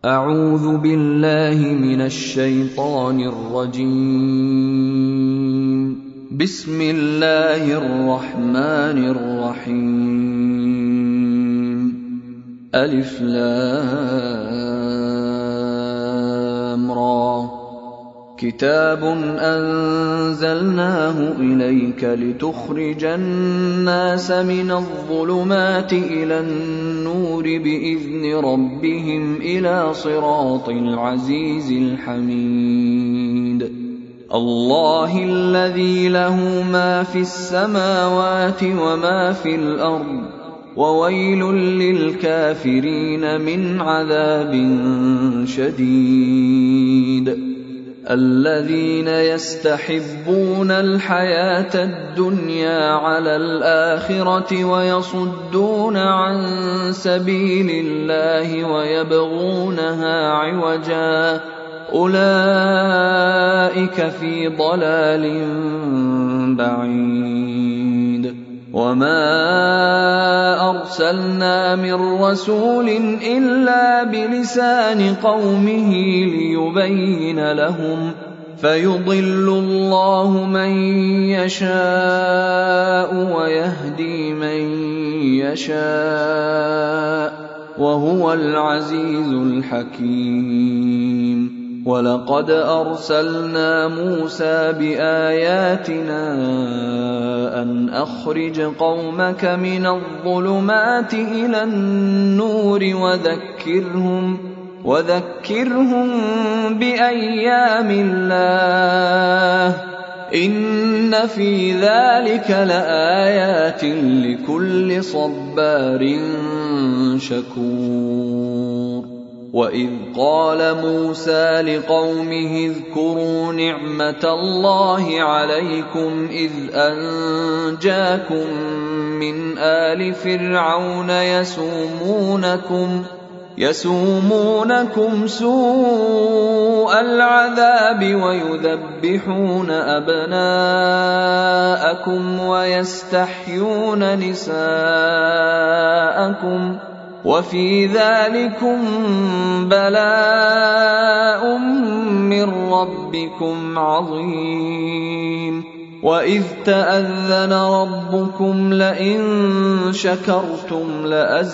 أعوذ بالله من الشيطان الرجيم. بسم الله الرحمن الرحيم. ألف لام را. كتاب أنزلناه إليك لتخرج الناس من الظلمات إلى النور بإذن ربهم إلى صراط العزيز الحميد. الله الذي له ما في السماوات وما في الأرض، وويل للكافرين من عذاب شديد. الذين يستحبون الحياة الدنيا على الآخرة ويصدون عن سبيل الله ويبغونها عوجا، أولئك في ضلال بعيد. وما أرسلنا من رسول إلا بلسان قومه ليبين لهم، فيضل الله من يشاء ويهدي من يشاء، وهو العزيز الحكيم. ولقد أرسلنا موسى بآياتنا أن أخرج قومك من الظلمات إلى النور وذكرهم بأيام الله، إن في ذلك لآيات لكل صبار شكور. وإذ قال موسى لقومه اذكروا نعمة الله عليكم إذ أنجاكم من آل فرعون يسومونكم سوء العذاب ويذبحون أبناءكم ويستحيون نساءكم، وفي ذلكم بلاء من ربكم عظيم. وإذ تأذن ربكم لئن شكرتم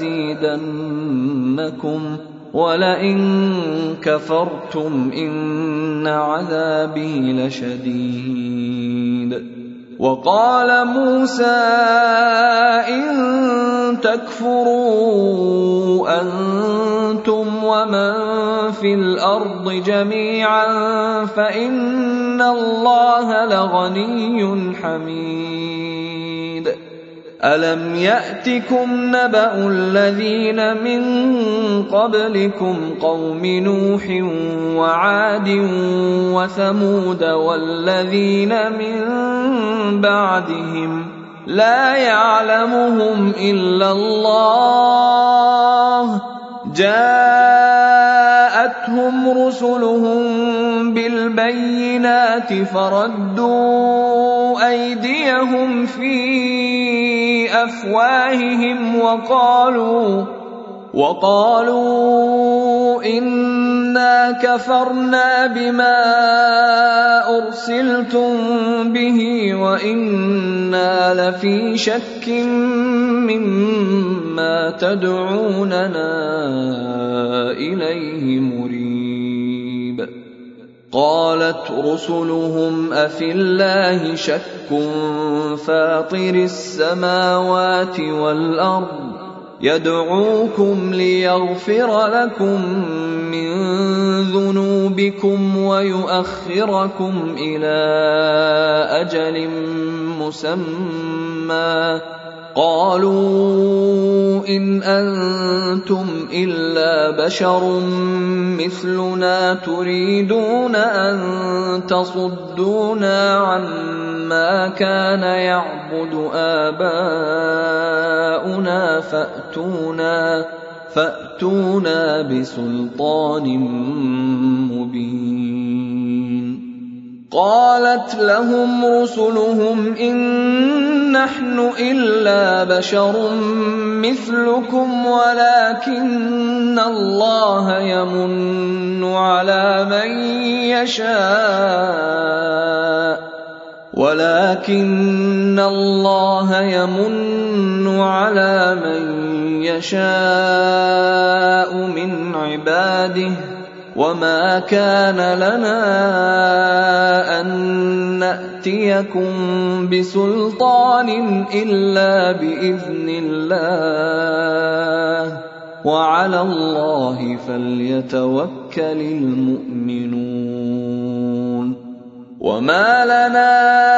لأزيدنكم ولئن كفرتم إن عذابي لشديد. وقال موسى إن تكفروا أنتم ومن في الأرض جميعا فإن الله لغني حميد. ألم يأتكم نبأ الذين من قبلكم قوم نوح وعاد وثمود والذين من بعدهم لا يعلمهم إلا الله، جاءتهم رسلهم بالبينات فردوا أيديهم في أفواههم وقالوا إنا كفرنا بما أرسلتم به وإنا لفي شك مما تدعوننا إليه مريب. قالت رسلهم أفي الله شك فاطر السماوات والأرض يدعوكم ليغفر لكم من ذنوبكم ويؤخركم إلى أجل مسمى، قالوا إن أنتم إلا بشر مثلنا تريدون أن تصدونا عما كان يعبد آباؤنا فأتونا بسلطان مبين. قالت لهم رسلهم إن نحن إلا بشر مثلكم ولكن الله يمن على من يشاء من عباده وما كان لنا أن نأتيكم بسلطان إلا بإذن الله وعلى الله فليتوكل المؤمنون وما لنا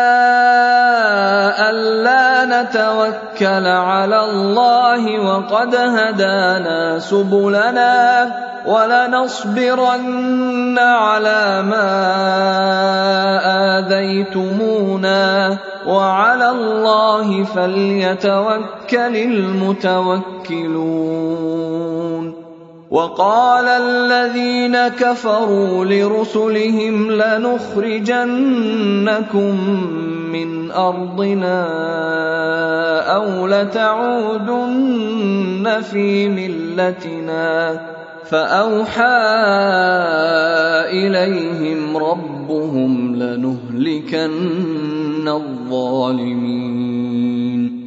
ألا نتوكل على الله وقد هدانا سبلنا ولنصبرن على ما آذيتمونا وعلى الله فليتوكل المتوكلون وقال الذين كفروا لرسلهم لنخرجنكم من أرضنا أو لتعودن في ملتنا فأوحى إليهم ربهم لنهلكن الظالمين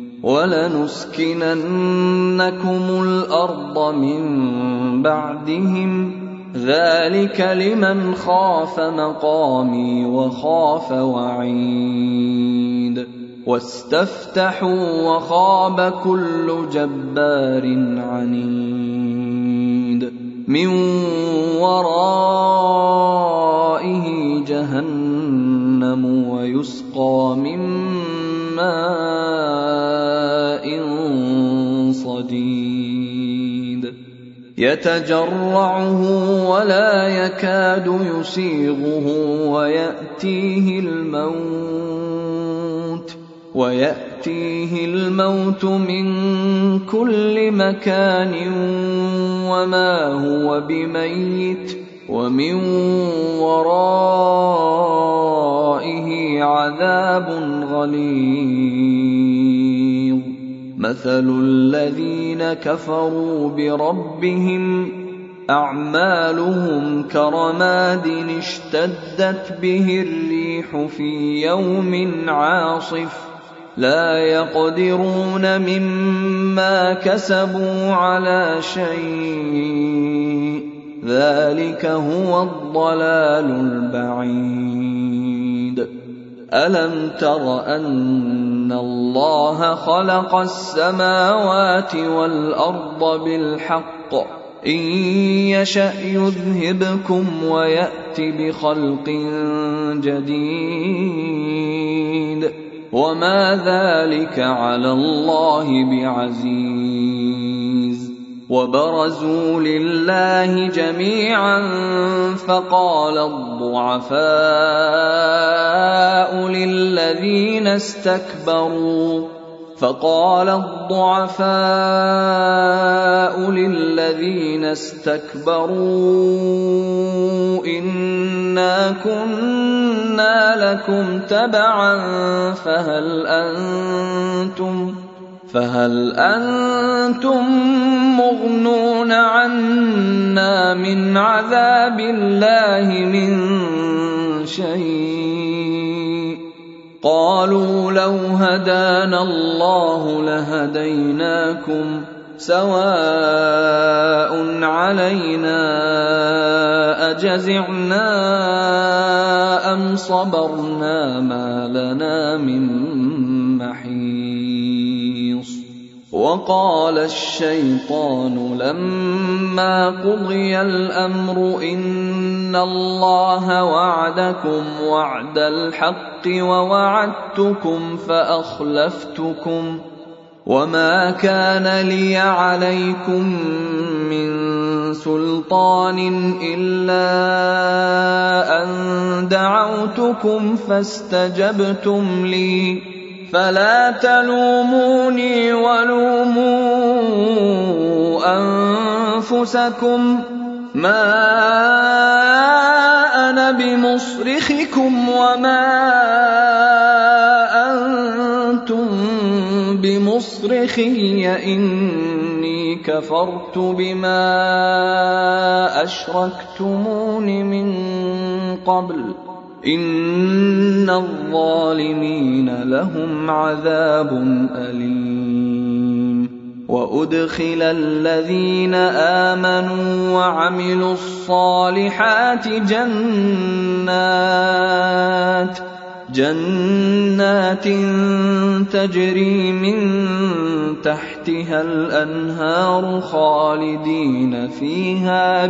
ولنسكننكم الأرض من بعدهم ذلك لمن خاف مقامي وخاف وعيد واستفتحوا وخاب كل جبار عنيد من ورائه جهنم ويسقى من ماء صديد يتجرعه ولا يكاد يسيغه ويأتيه الموت من كل مكان وما هو بميت ومن ورائه عذاب غليظ مثل الذين كفروا بربهم أعمالهم كرماد اشتدت به الريح في يوم عاصف لا يقدرون مما كسبوا على شيء ذلك هو الضلال البعيد ألم تر أن الله خلق السماوات والأرض بالحق إن يشأ يذهبكم ويأت بخلق جديد وما ذلك على الله بعزيز وبرزوا لله جميعا فقال الضعفاء للذين استكبروا إنا كنا لكم تبعا فهل أنتم مغنون عنا من عذاب الله من شيء قالوا لو هدانا الله لهديناكم سواء علينا أجزعنا أم صبرنا ما لنا من محيص وقال الشيطان لما قضي الأمر إن الله وعدكم وعد الحق ووعدتكم فأخلفتكم وما كان لي عليكم من سلطان إلا أن دعوتكم فاستجبتم لي فلا تلوموني ولوموا أنفسكم ما أنا بمصرخكم وما أنتم بمصرخي إني كفرت بما أشركتمون من قبل إن الظالمين لهم عذاب أليم وأدخل الذين آمنوا وعملوا الصالحات جنات تجري من تحتها الأنهار خالدين فيها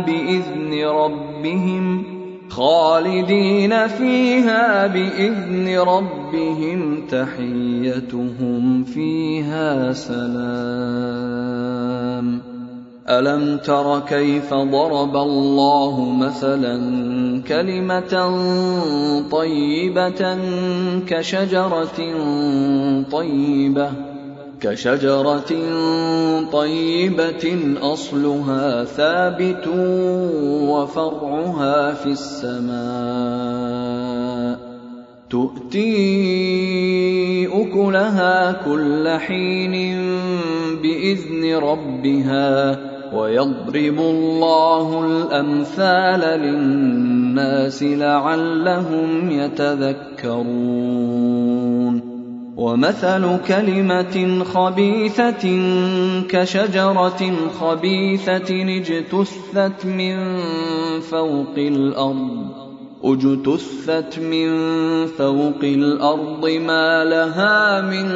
بإذن ربهم تحيتهم فيها سلام ألم تر كيف ضرب الله مثلا كلمة طيبة كشجرة طيبة أصلها ثابت وفرعها في السماء تؤتي أكلها كل حين بإذن ربها ويضرب الله الأمثال للناس لعلهم يتذكرون ومثل كلمة خبيثة كشجرة خبيثة اجتثت من فوق الأرض ما لها من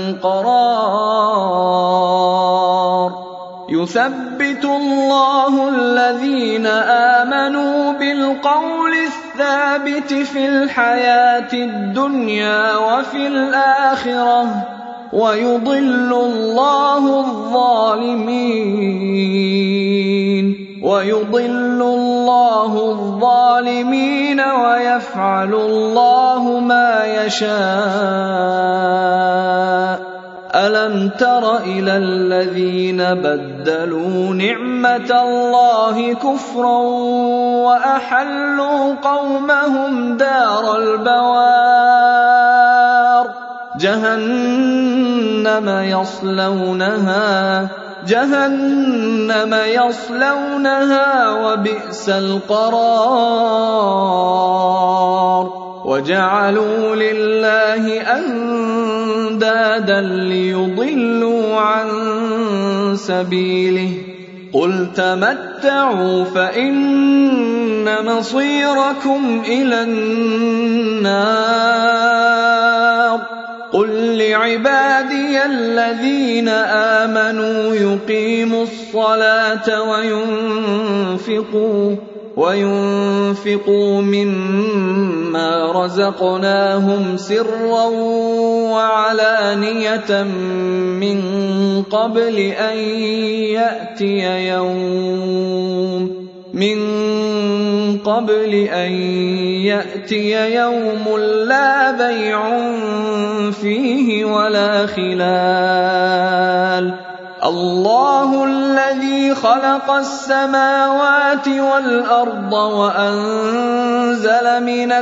قرار يثبت الله الذين آمنوا بالقول الثابت في الحياة الدنيا وفي الآخرة ويضل الله الظالمين ويفعل الله ما يشاء ألم تر إلى الذين بدلوا نعمة الله كفرا وأحلوا قومهم دار البوار جهنم يصلونها وبئس القرار وجعلوا لله أندادا ليضلوا عن سبيله قل تمتعوا فإن مصيركم إلى النار قل لعبادي الذين آمنوا يقيموا الصلاة وينفقوا مما رزقناهم سرا وعلانية من قبل أن يأتي يوم لا بيع فيه ولا خلال الله الذي خلق السماوات والأرض وأنزل من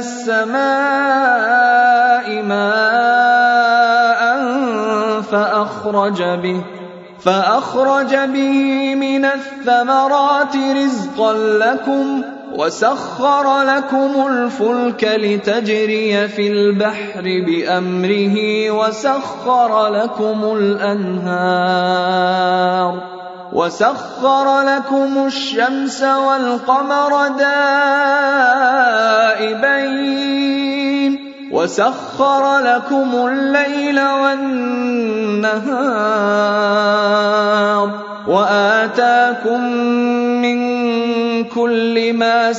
السماء ماء فأخرج به من الثمرات رزقا لكم وسخر لكم الفلك لتجري في البحر بأمره وسخر لكم الشمس والقمر دائبين وسخر لكم الليل والنهار وآتاكم من كل ما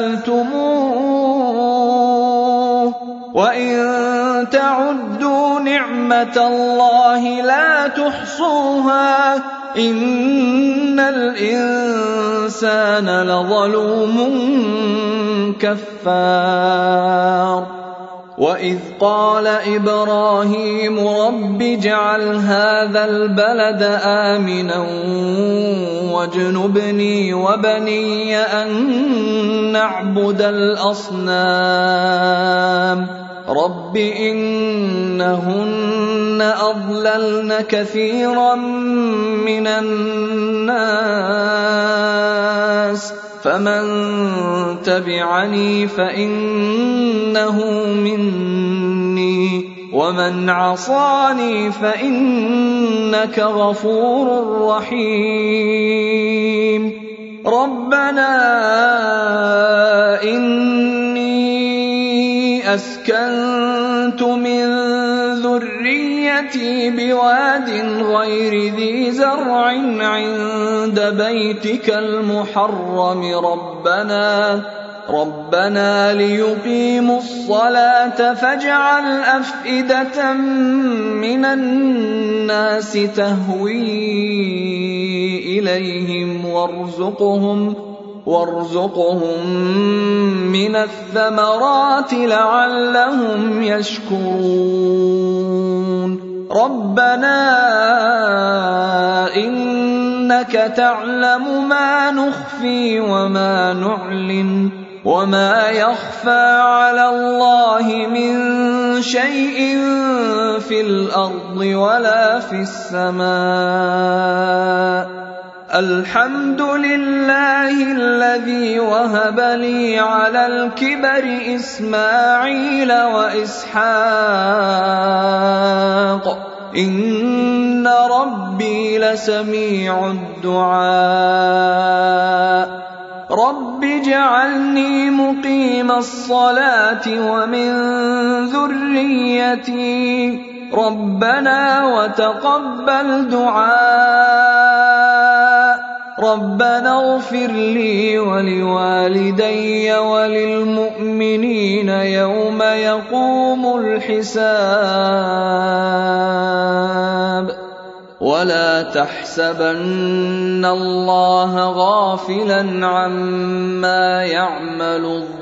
سألتموه وإن تعدوا نعمة الله لا تحصوها إن الإنسان لظلوم كفار وَإِذْ قَالَ إِبْرَاهِيمُ رَبِّ اجْعَلْ هَٰذَا الْبَلَدَ آمِنًا وَاجْنُبْنِي وَبَنِيَّ أَن نَّعْبُدَ الْأَصْنَامَ رَبِّ إِنَّهُنَّ أَضْلَلْنَ كَثِيرًا مِّنَ النَّاسِ فَمَن تَبِعَنِي فَإِنَّهُ مِنِّي وَمَنْ عَصَانِي فَإِنَّكَ غَفُورٌ رَّحِيمٌ رَبَّنَا إِنِّي أَسْكَنتُ مِن ذُرِّيَّتِي بِوَادٍ غَيْرِ ذِي زَرْعٍ عِندَ بَيْتِكَ الْمُحَرَّمِ رَبَّنَا لِيُقِيمُوا الصَّلَاةَ فَاجْعَلْ أَفْئِدَةً مِّنَ النَّاسِ تَهْوِي إِلَيْهِمْ وارزقهم مِّنَ الثَّمَرَاتِ لَعَلَّهُمْ يَشْكُرُونَ رَبَّنَا إِنَّكَ تَعْلَمُ مَا نُخْفِي وَمَا نُعْلِنُ وَمَا يَخْفَىٰ عَلَى اللَّهِ مِن شَيْءٍ فِي الْأَرْضِ وَلَا فِي السَّمَاءِ الْحَمْدُ لِلَّهِ الَّذِي وَهَبَ لِي عَلَى الْكِبَرِ إِسْمَاعِيلَ وَإِسْحَاقَ إِنَّ رَبِّي لَسَمِيعُ الدُّعَاءِ رَبِّ اجْعَلْنِي مُقِيمَ الصَّلَاةِ وَمِن ذُرِّيَّتِي رَبَّنَا وَتَقَبَّلْ دُعَاءِ رَبَّنَا اغْفِرْ لِي وَلِوَالِدَيَّ وَلِلْمُؤْمِنِينَ يَوْمَ يَقُومُ الْحِسَابُ وَلَا تَحْسَبَنَّ اللَّهَ غَافِلًا عَمَّا يَعْمَلُ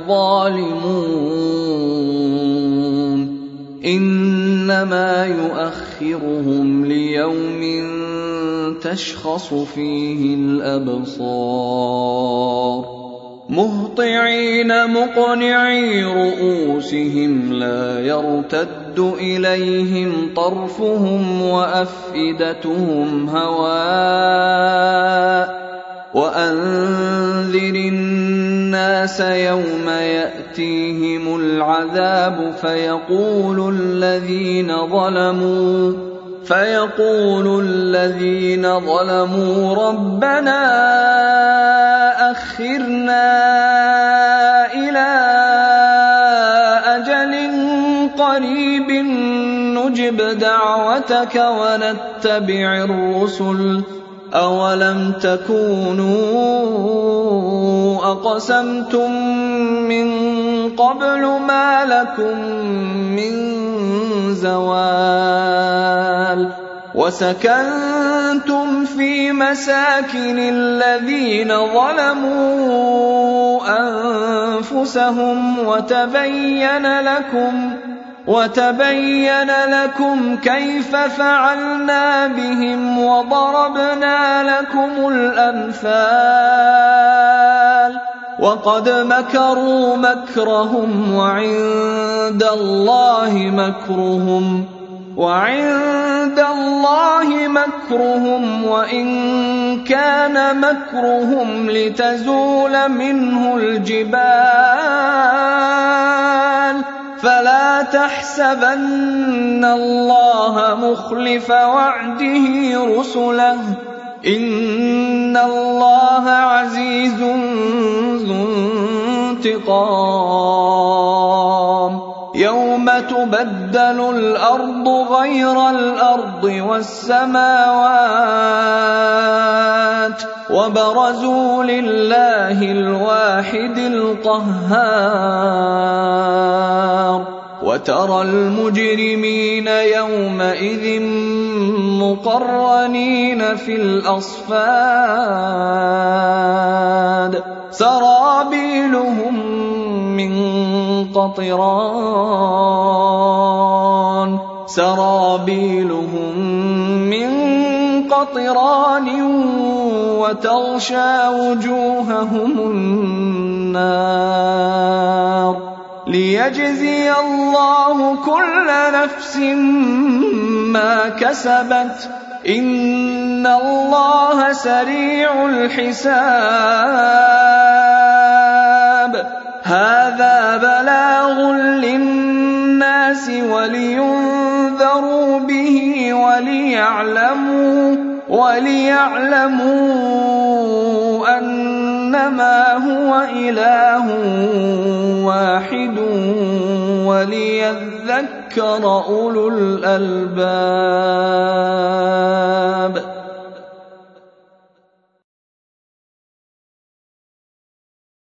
الظَّالِمُونَ إِنَّمَا يُؤَخِّرُهُمْ لِيَوْمٍ تَشْخَصُ فِيهِ الْأَبْصَارُ مُهْطِعِينَ مُقْنِعِي رُءُوسِهِمْ لَا يَرْتَدُّ إِلَيْهِمْ طَرْفُهُمْ وَأَفْئِدَتُهُمْ هَوَاءٌ وَأَنذِرِ النَّاسَ يَوْمَ يَأْتِيهِمُ الْعَذَابُ فيقول الذين ظلموا ربنا أخرنا إلى أجل قريب نجب دعوتك ونتبع الرسل أولم تكونوا أقسمتم من قبل ما لكم من زوال وسكنتم في مساكن الذين ظلموا أنفسهم وتبين لكم كيف فعلنا بهم وضربنا لكم الأمثال وقد مكروا مكرهم وعند الله مكرهم وإن كان مكرهم لتزول منه الجبال فلا تحسبن الله مخلف وعده رسله إن الله عزيز ذو انتقام يوم تبدل الأرض غير الأرض والسماوات وبرزوا لله الواحد القهار وترى المجرمين يومئذ مقرنين في الأصفاد سرابيلهم من قطران سرابيلهم من قطران وتغشى وجوههم النار ليجزي الله كل نفس ما كسبت إن الله سريع الحساب هذا بلاغ للناس ولينذروا به وليعلموا أنما هو إله واحد وليذكر أولو الألباب.